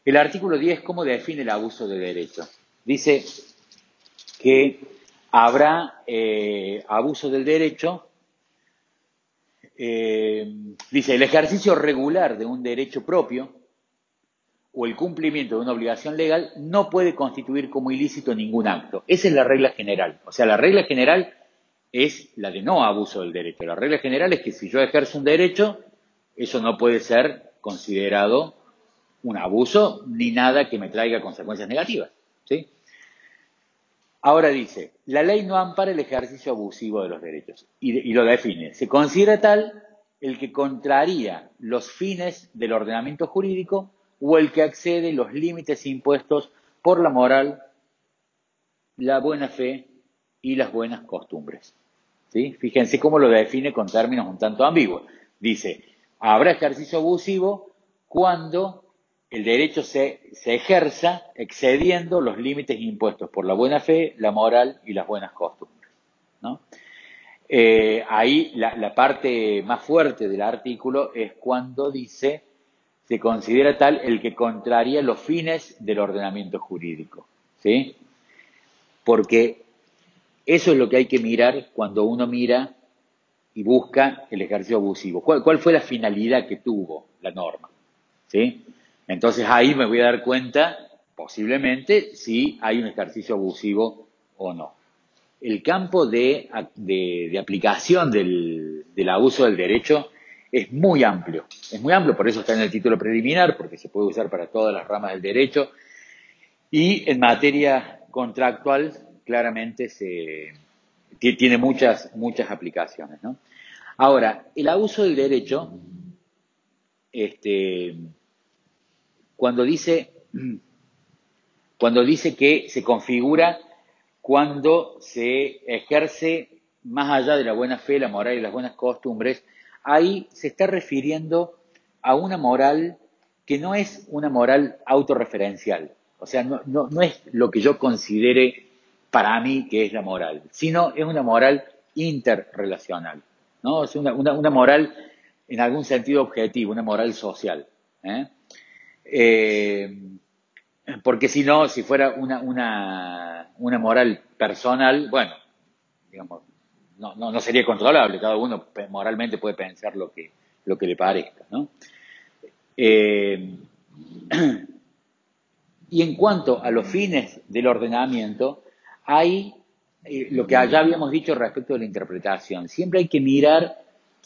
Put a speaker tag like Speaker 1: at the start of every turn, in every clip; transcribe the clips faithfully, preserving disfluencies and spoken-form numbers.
Speaker 1: El artículo diez, ¿cómo define el abuso de derecho? Dice que habrá eh, abuso del derecho, eh, dice, el ejercicio regular de un derecho propio o el cumplimiento de una obligación legal no puede constituir como ilícito ningún acto. Esa es la regla general. O sea, la regla general es la de no abuso del derecho. La regla general es que si yo ejerzo un derecho, eso no puede ser considerado un abuso ni nada que me traiga consecuencias negativas, ¿sí? Ahora dice, la ley no ampara el ejercicio abusivo de los derechos y, y lo define. Se considera tal el que contraría los fines del ordenamiento jurídico o el que accede los límites impuestos por la moral, la buena fe y las buenas costumbres. ¿Sí? Fíjense cómo lo define con términos un tanto ambiguos. Dice, habrá ejercicio abusivo cuando el derecho se, se ejerza excediendo los límites impuestos por la buena fe, la moral y las buenas costumbres, ¿no? Eh, ahí la, la parte más fuerte del artículo es cuando dice, se considera tal el que contraría los fines del ordenamiento jurídico, ¿sí? Porque eso es lo que hay que mirar cuando uno mira y busca el ejercicio abusivo. ¿Cuál, cuál fue la finalidad que tuvo la norma? ¿Sí? Entonces ahí me voy a dar cuenta, posiblemente, si hay un ejercicio abusivo o no. El campo de, de, de aplicación del, del abuso del derecho es muy amplio. Es muy amplio, por eso está en el título preliminar, porque se puede usar para todas las ramas del derecho. Y en materia contractual, claramente se, tiene muchas, muchas aplicaciones, ¿no? Ahora, el abuso del derecho, este, cuando dice, cuando dice que se configura cuando se ejerce más allá de la buena fe, la moral y las buenas costumbres, ahí se está refiriendo a una moral que no es una moral autorreferencial. O sea, no, no, no es lo que yo considere para mí que es la moral, sino es una moral interrelacional, ¿no? Es una, una, una moral en algún sentido objetivo, una moral social. ¿eh? Eh, porque si no, si fuera una, una, una moral personal, bueno, digamos, no, no, no sería controlable, cada uno moralmente puede pensar lo que, lo que le parezca, ¿no? Eh, y en cuanto a los fines del ordenamiento, hay eh, lo que ya habíamos dicho respecto de la interpretación. Siempre hay que mirar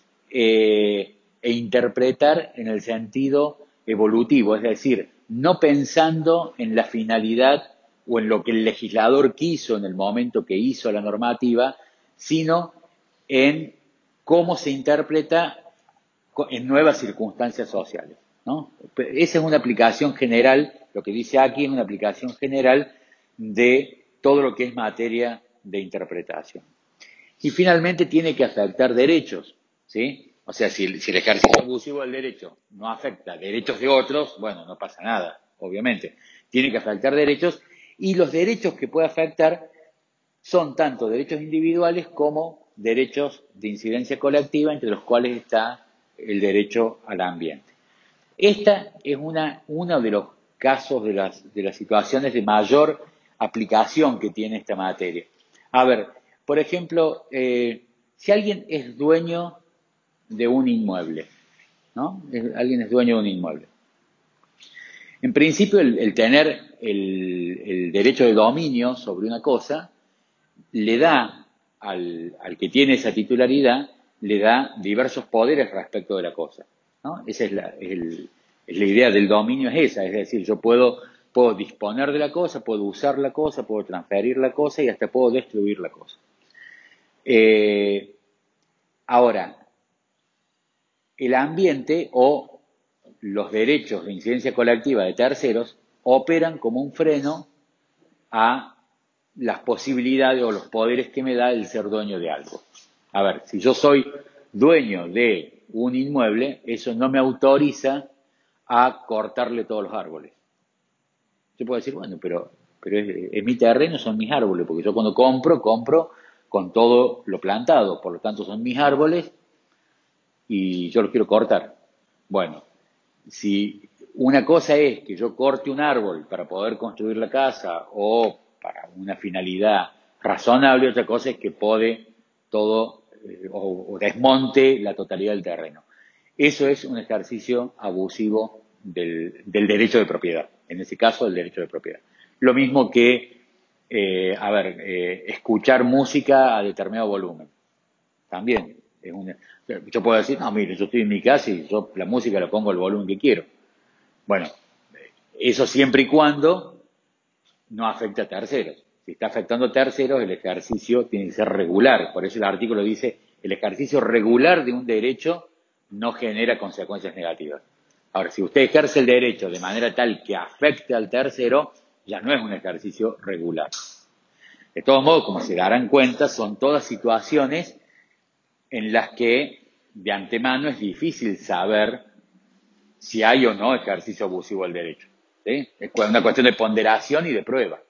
Speaker 1: eh, e interpretar en el sentido evolutivo, es decir, no pensando en la finalidad o en lo que el legislador quiso en el momento que hizo la normativa, sino en cómo se interpreta en nuevas circunstancias sociales, ¿no? Esa es una aplicación general, lo que dice aquí es una aplicación general de todo lo que es materia de interpretación. Y finalmente tiene que afectar derechos, ¿sí? O sea, si el, si el ejercicio abusivo del derecho no afecta derechos de otros, bueno, no pasa nada, obviamente. Tiene que afectar derechos y los derechos que puede afectar son tanto derechos individuales como derechos de incidencia colectiva, entre los cuales está el derecho al ambiente. Esta es una, uno de los casos de las, de las situaciones de mayor aplicación que tiene esta materia. A ver, por ejemplo, eh, si alguien es dueño de un inmueble, ¿no? Alguien es dueño de un inmueble. En principio, el, el tener el, el derecho de dominio sobre una cosa le da al, al que tiene esa titularidad, le da diversos poderes respecto de la cosa, ¿no? Esa es la, es el, es la idea del dominio, es esa, es decir, yo puedo, puedo disponer de la cosa, puedo usar la cosa, puedo transferir la cosa y hasta puedo destruir la cosa. Eh, ahora, el ambiente o los derechos de incidencia colectiva de terceros operan como un freno a las posibilidades o los poderes que me da el ser dueño de algo. A ver, si yo soy dueño de un inmueble, eso no me autoriza a cortarle todos los árboles. Yo puedo decir, bueno, pero, pero es, es mi terreno, son mis árboles, porque yo cuando compro, compro con todo lo plantado, por lo tanto son mis árboles y yo los quiero cortar. Bueno, si Una cosa es que yo corte un árbol para poder construir la casa o para una finalidad razonable, otra cosa es que pode todo eh, o, o desmonte la totalidad del terreno. Eso es un ejercicio abusivo del, del derecho de propiedad, en ese caso el derecho de propiedad. Lo mismo que, eh, a ver, eh, escuchar música a determinado volumen, también. Es una, yo puedo decir, no, mire, yo estoy en mi casa y yo la música la pongo al volumen que quiero. Bueno, eso siempre y cuando no afecte a terceros. Si está afectando a terceros, el ejercicio tiene que ser regular. Por eso el artículo dice, el ejercicio regular de un derecho no genera consecuencias negativas. Ahora, si usted ejerce el derecho de manera tal que afecte al tercero, ya no es un ejercicio regular. De todos modos, como se darán cuenta, son todas situaciones en las que de antemano es difícil saber si hay o no ejercicio abusivo del derecho. ¿Sí? Es una cuestión de ponderación y de prueba.